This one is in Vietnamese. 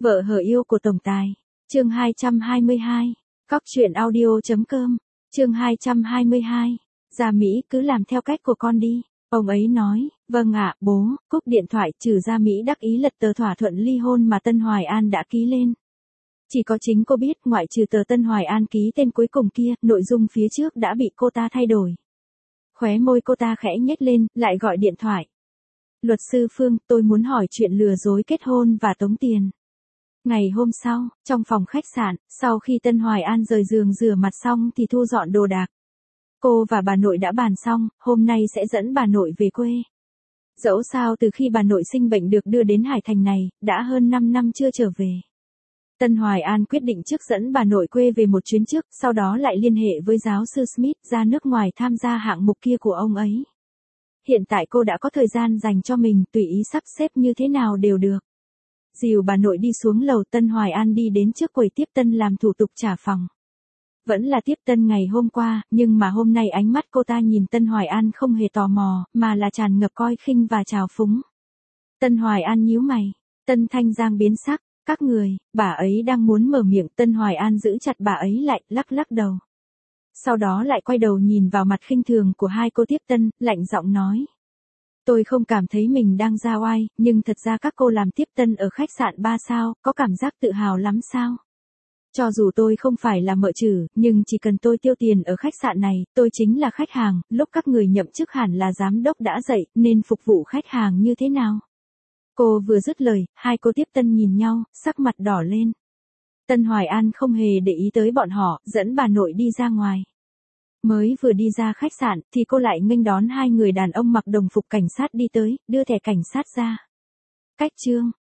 Vợ hờ yêu của tổng tài. Chương 222. Cóc truyện audio.com. Chương 222. Ra Mỹ cứ làm theo cách của con đi. Ông ấy nói, vâng ạ, bố, cúp điện thoại. Trừ Ra Mỹ đắc ý lật tờ thỏa thuận ly hôn mà Tân Hoài An đã ký lên. Chỉ có chính cô biết, ngoại trừ tờ Tân Hoài An ký tên cuối cùng kia, nội dung phía trước đã bị cô ta thay đổi. Khóe môi cô ta khẽ nhếch lên, lại gọi điện thoại. Luật sư Phương, tôi muốn hỏi chuyện lừa dối kết hôn và tống tiền. Ngày hôm sau, trong phòng khách sạn, sau khi Tân Hoài An rời giường rửa mặt xong thì thu dọn đồ đạc. Cô và bà nội đã bàn xong, hôm nay sẽ dẫn bà nội về quê. Dẫu sao từ khi bà nội sinh bệnh được đưa đến Hải Thành này, đã hơn 5 năm chưa trở về. Tân Hoài An quyết định trước dẫn bà nội quê về một chuyến trước, sau đó lại liên hệ với giáo sư Smith ra nước ngoài tham gia hạng mục kia của ông ấy. Hiện tại cô đã có thời gian dành cho mình, tùy ý sắp xếp như thế nào đều được. Dìu bà nội đi xuống lầu, Tân Hoài An đi đến trước quầy tiếp tân làm thủ tục trả phòng. Vẫn là tiếp tân ngày hôm qua, nhưng mà hôm nay ánh mắt cô ta nhìn Tân Hoài An không hề tò mò, mà là tràn ngập coi khinh và trào phúng. Tân Hoài An nhíu mày. Tân Thanh Giang biến sắc. Các người, bà ấy đang muốn mở miệng. Tân Hoài An giữ chặt bà ấy lại, lắc lắc đầu. Sau đó lại quay đầu nhìn vào mặt khinh thường của hai cô tiếp tân, lạnh giọng nói. Tôi không cảm thấy mình đang ra oai, nhưng thật ra các cô làm tiếp tân ở khách sạn 3 sao, có cảm giác tự hào lắm sao? Cho dù tôi không phải là mợ trừ, nhưng chỉ cần tôi tiêu tiền ở khách sạn này, tôi chính là khách hàng, lúc các người nhậm chức hẳn là giám đốc đã dậy, nên phục vụ khách hàng như thế nào? Cô vừa dứt lời, hai cô tiếp tân nhìn nhau, sắc mặt đỏ lên. Tân Hoài An không hề để ý tới bọn họ, dẫn bà nội đi ra ngoài. Mới vừa đi ra khách sạn, thì cô lại nghênh đón hai người đàn ông mặc đồng phục cảnh sát đi tới, đưa thẻ cảnh sát ra. Cách chương.